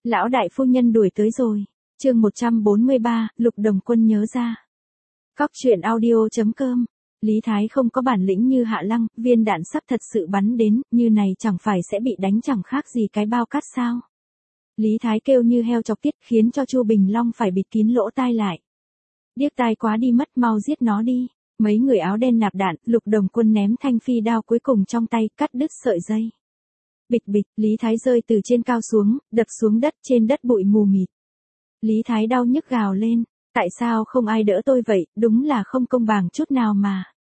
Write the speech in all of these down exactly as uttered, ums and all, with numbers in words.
Lão đại phu nhân đuổi tới rồi. Chương một trăm bốn mươi ba, Lục Đồng Quân nhớ ra. Cóc truyện audio chấm com. Lý Thái không có bản lĩnh như Hạ Lăng, viên đạn sắp thật sự bắn đến, như này chẳng phải sẽ bị đánh chẳng khác gì cái bao cát sao? Lý Thái kêu như heo chọc tiết, khiến cho Chu Bình Long phải bịt kín lỗ tai lại. Điếc tai quá đi mất, mau giết nó đi. Mấy người áo đen nạp đạn, Lục Đồng Quân ném thanh phi đao cuối cùng trong tay, cắt đứt sợi dây. Bịch bịch, Lý Thái rơi từ trên cao xuống, đập xuống đất, trên đất bụi mù mịt. Lý Thái đau nhức gào lên, tại sao không ai đỡ tôi vậy, đúng là không công bằng chút nào mà.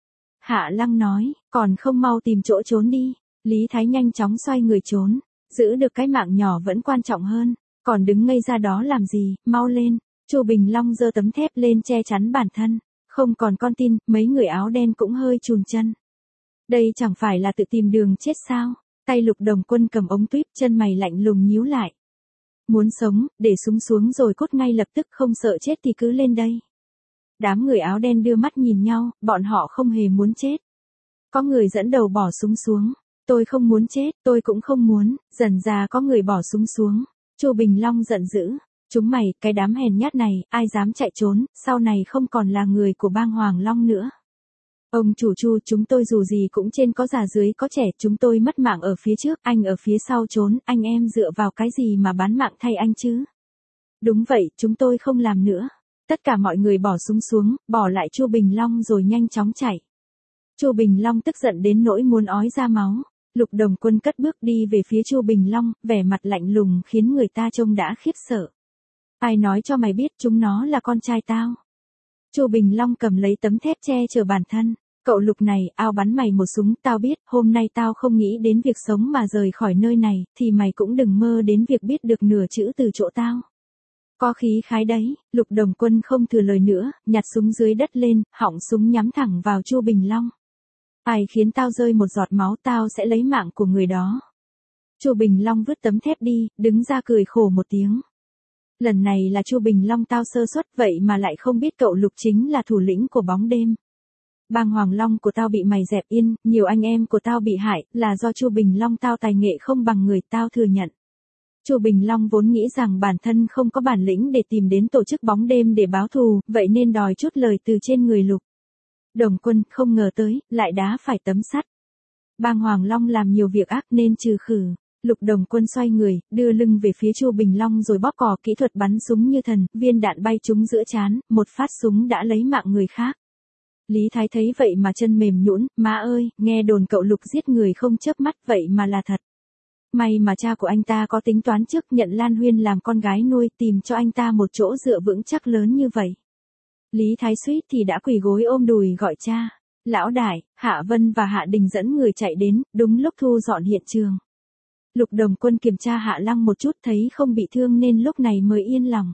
Hạ Lăng nói, còn không mau tìm chỗ trốn đi. Lý Thái nhanh chóng xoay người trốn, giữ được cái mạng nhỏ vẫn quan trọng hơn, còn đứng ngây ra đó làm gì, mau lên. Chu Bình Long giơ tấm thép lên che chắn bản thân, không còn con tin, mấy người áo đen cũng hơi chùn chân. Đây chẳng phải là tự tìm đường chết sao? Tay Lục Đồng Quân cầm ống tuyếp, chân mày lạnh lùng nhíu lại. Muốn sống, để súng xuống rồi cốt ngay lập tức, không sợ chết thì cứ lên đây. Đám người áo đen đưa mắt nhìn nhau, bọn họ không hề muốn chết. Có người dẫn đầu bỏ súng xuống. Tôi không muốn chết, tôi cũng không muốn. Dần ra có người bỏ súng xuống. Chu Bình Long giận dữ. Chúng mày, cái đám hèn nhát này, ai dám chạy trốn, sau này không còn là người của bang Hoàng Long nữa. Ông chủ Chu, chúng tôi dù gì cũng trên có già dưới có trẻ, chúng tôi mất mạng ở phía trước, anh ở phía sau trốn, anh em dựa vào cái gì mà bán mạng thay anh chứ? Đúng vậy, chúng tôi không làm nữa. Tất cả mọi người bỏ súng xuống, bỏ lại Chu Bình Long rồi nhanh chóng chạy. Chu Bình Long tức giận đến nỗi muốn ói ra máu. Lục Đồng Quân cất bước đi về phía Chu Bình Long, vẻ mặt lạnh lùng khiến người ta trông đã khiếp sợ. Ai nói cho mày biết chúng nó là con trai tao? Chu Bình Long cầm lấy tấm thép che chở bản thân. Cậu Lục này, ao bắn mày một súng, tao biết, hôm nay tao không nghĩ đến việc sống mà rời khỏi nơi này, thì mày cũng đừng mơ đến việc biết được nửa chữ từ chỗ tao. Có khí khái đấy. Lục Đồng Quân không thừa lời nữa, nhặt súng dưới đất lên, họng súng nhắm thẳng vào Chu Bình Long. Ai khiến tao rơi một giọt máu, tao sẽ lấy mạng của người đó. Chu Bình Long vứt tấm thép đi, đứng ra cười khổ một tiếng. Lần này là Chu Bình Long tao sơ suất, vậy mà lại không biết cậu Lục chính là thủ lĩnh của bóng đêm. Bang Hoàng Long của tao bị mày dẹp yên, nhiều anh em của tao bị hại, là do Chu Bình Long tao tài nghệ không bằng người, tao thừa nhận. Chu Bình Long vốn nghĩ rằng bản thân không có bản lĩnh để tìm đến tổ chức bóng đêm để báo thù, vậy nên đòi chút lời từ trên người Lục Đồng Quân, không ngờ tới, lại đá phải tấm sắt. Bang Hoàng Long làm nhiều việc ác nên trừ khử. Lục Đồng Quân xoay người, đưa lưng về phía Chu Bình Long rồi bóp cò, kỹ thuật bắn súng như thần, viên đạn bay trúng giữa trán, một phát súng đã lấy mạng người khác. Lý Thái thấy vậy mà chân mềm nhũn, má ơi, nghe đồn cậu Lục giết người không chớp mắt, vậy mà là thật. May mà cha của anh ta có tính toán trước, nhận Lan Huyên làm con gái nuôi, tìm cho anh ta một chỗ dựa vững chắc lớn như vậy. Lý Thái suýt thì đã quỳ gối ôm đùi gọi cha. Lão đại, Hạ Vân và Hạ Đình dẫn người chạy đến, đúng lúc thu dọn hiện trường. Lục Đồng Quân kiểm tra Hạ Lăng một chút, thấy không bị thương nên lúc này mới yên lòng.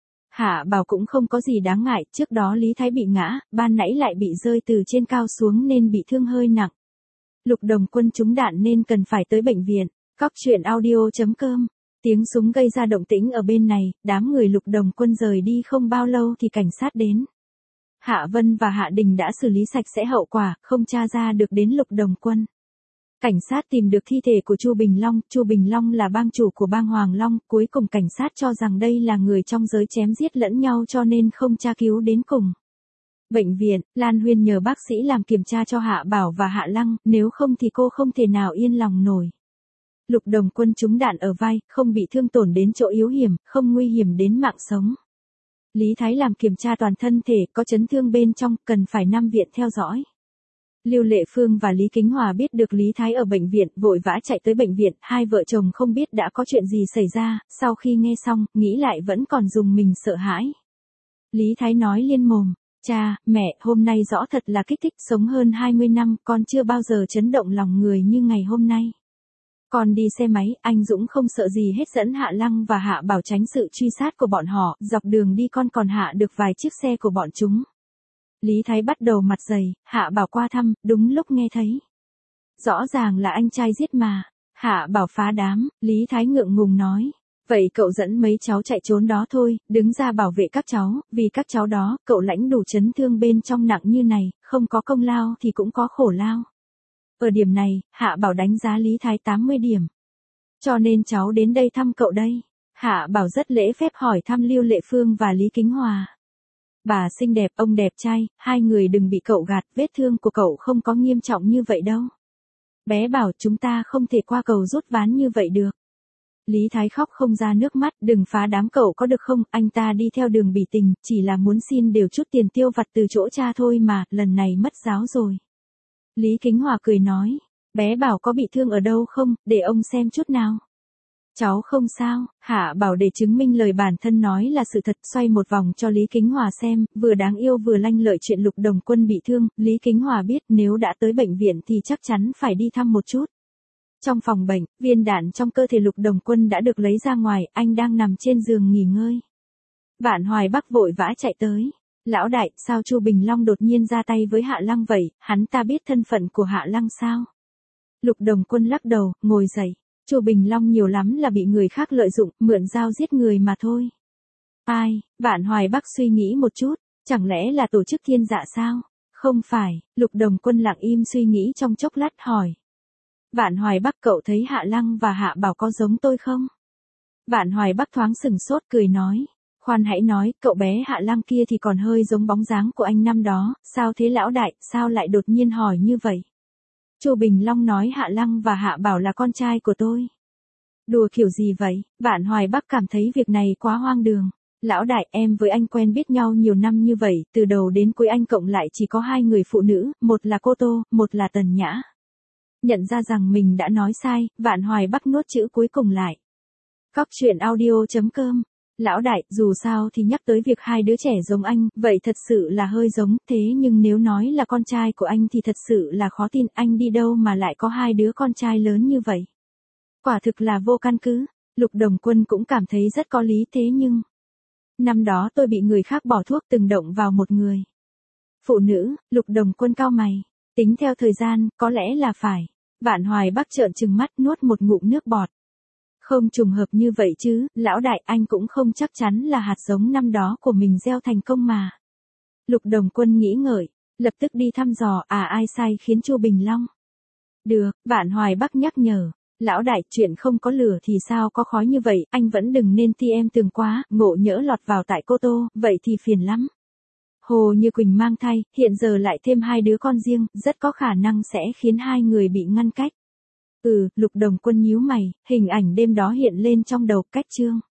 Hạ Bảo cũng không có gì đáng ngại, trước đó Lý Thái bị ngã, ban nãy lại bị rơi từ trên cao xuống nên bị thương hơi nặng. Lục Đồng Quân trúng đạn nên cần phải tới bệnh viện. Cóc truyện audio chấm com. Tiếng súng gây ra động tĩnh ở bên này, đám người Lục Đồng Quân rời đi không bao lâu thì cảnh sát đến. Hạ Vân và Hạ Đình đã xử lý sạch sẽ hậu quả, không tra ra được đến Lục Đồng Quân. Cảnh sát tìm được thi thể của Chu Bình Long, Chu Bình Long là bang chủ của bang Hoàng Long, cuối cùng cảnh sát cho rằng đây là người trong giới chém giết lẫn nhau cho nên không tra cứu đến cùng. Bệnh viện, Lan Huyên nhờ bác sĩ làm kiểm tra cho Hạ Bảo và Hạ Lăng, nếu không thì cô không thể nào yên lòng nổi. Lục Đồng Quân trúng đạn ở vai, không bị thương tổn đến chỗ yếu hiểm, không nguy hiểm đến mạng sống. Lý Thái làm kiểm tra toàn thân thể, có chấn thương bên trong, cần phải nằm viện theo dõi. Lưu Lệ Phương và Lý Kính Hòa biết được Lý Thái ở bệnh viện, vội vã chạy tới bệnh viện, hai vợ chồng không biết đã có chuyện gì xảy ra, sau khi nghe xong, nghĩ lại vẫn còn dùng mình sợ hãi. Lý Thái nói liên mồm, cha, mẹ, hôm nay rõ thật là kích thích, sống hơn hai mươi năm, con chưa bao giờ chấn động lòng người như ngày hôm nay. Con đi xe máy, anh Dũng không sợ gì hết, dẫn Hạ Lăng và Hạ Bảo tránh sự truy sát của bọn họ, dọc đường đi con còn hạ được vài chiếc xe của bọn chúng. Lý Thái bắt đầu mặt dày, Hạ Bảo qua thăm, đúng lúc nghe thấy. Rõ ràng là anh trai giết mà. Hạ Bảo phá đám, Lý Thái ngượng ngùng nói. Vậy cậu dẫn mấy cháu chạy trốn đó thôi, đứng ra bảo vệ các cháu, vì các cháu đó, cậu lãnh đủ chấn thương bên trong nặng như này, không có công lao thì cũng có khổ lao. Ở điểm này, Hạ Bảo đánh giá Lý Thái tám mươi điểm. Cho nên cháu đến đây thăm cậu đây. Hạ Bảo rất lễ phép hỏi thăm Lưu Lệ Phương và Lý Kính Hòa. Bà xinh đẹp, ông đẹp trai, hai người đừng bị cậu gạt, vết thương của cậu không có nghiêm trọng như vậy đâu. Bé bảo chúng ta không thể qua cầu rút ván như vậy được. Lý Thái khóc không ra nước mắt, đừng phá đám cậu có được không, anh ta đi theo đường bỉ tình, chỉ là muốn xin đều chút tiền tiêu vặt từ chỗ cha thôi mà, lần này mất giáo rồi. Lý Kính Hòa cười nói, bé bảo có bị thương ở đâu không, để ông xem chút nào. Cháu không sao, Hạ Bảo để chứng minh lời bản thân nói là sự thật, xoay một vòng cho Lý Kính Hòa xem, vừa đáng yêu vừa lanh lợi chuyện Lục Đồng Quân bị thương, Lý Kính Hòa biết nếu đã tới bệnh viện thì chắc chắn phải đi thăm một chút. Trong phòng bệnh, viên đạn trong cơ thể Lục Đồng Quân đã được lấy ra ngoài, anh đang nằm trên giường nghỉ ngơi. Vạn Hoài Bắc vội vã chạy tới. Lão đại, sao Chu Bình Long đột nhiên ra tay với Hạ Lăng vậy, hắn ta biết thân phận của Hạ Lăng sao? Lục Đồng Quân lắc đầu, ngồi dậy. Chu Bình Long nhiều lắm là bị người khác lợi dụng, mượn dao giết người mà thôi. Ai? Vạn Hoài Bắc suy nghĩ một chút, chẳng lẽ là tổ chức Thiên Dạ sao? Không phải, Lục Đồng Quân lặng im suy nghĩ trong chốc lát hỏi. Vạn Hoài Bắc, cậu thấy Hạ Lăng và Hạ Bảo có giống tôi không? Vạn Hoài Bắc thoáng sừng sốt cười nói. Khoan hãy nói, cậu bé Hạ Lăng kia thì còn hơi giống bóng dáng của anh năm đó, sao thế lão đại, sao lại đột nhiên hỏi như vậy? Chu Bình Long nói Hạ Lăng và Hạ Bảo là con trai của tôi. Đùa kiểu gì vậy? Vạn Hoài Bắc cảm thấy việc này quá hoang đường. Lão đại, em với anh quen biết nhau nhiều năm như vậy, từ đầu đến cuối anh cộng lại chỉ có hai người phụ nữ, một là cô Tô, một là Tần Nhã. Nhận ra rằng mình đã nói sai, Vạn Hoài Bắc nuốt chữ cuối cùng lại. Cóc truyện audio chấm com. Lão đại, dù sao thì nhắc tới việc hai đứa trẻ giống anh, vậy thật sự là hơi giống, thế nhưng nếu nói là con trai của anh thì thật sự là khó tin, anh đi đâu mà lại có hai đứa con trai lớn như vậy. Quả thực là vô căn cứ, Lục Đồng Quân cũng cảm thấy rất có lý thế nhưng... Năm đó tôi bị người khác bỏ thuốc từng động vào một người. Phụ nữ, Lục Đồng Quân cau mày, tính theo thời gian, có lẽ là phải. Vạn Hoài Bắc trợn trừng mắt nuốt một ngụm nước bọt. Không trùng hợp như vậy chứ, lão đại, anh cũng không chắc chắn là hạt giống năm đó của mình gieo thành công mà. Lục Đồng Quân nghĩ ngợi, lập tức đi thăm dò, à ai sai khiến Chu Bình Long. Được, Vạn Hoài Bắc nhắc nhở, lão đại, chuyện không có lửa thì sao có khói như vậy, anh vẫn đừng nên ti em tường quá, ngộ nhỡ lọt vào tại Cô Tô, vậy thì phiền lắm. Hồ Như Quỳnh mang thai, hiện giờ lại thêm hai đứa con riêng, rất có khả năng sẽ khiến hai người bị ngăn cách. Ừ, Lục Đồng Quân nhíu mày, hình ảnh đêm đó hiện lên trong đầu, cách chương.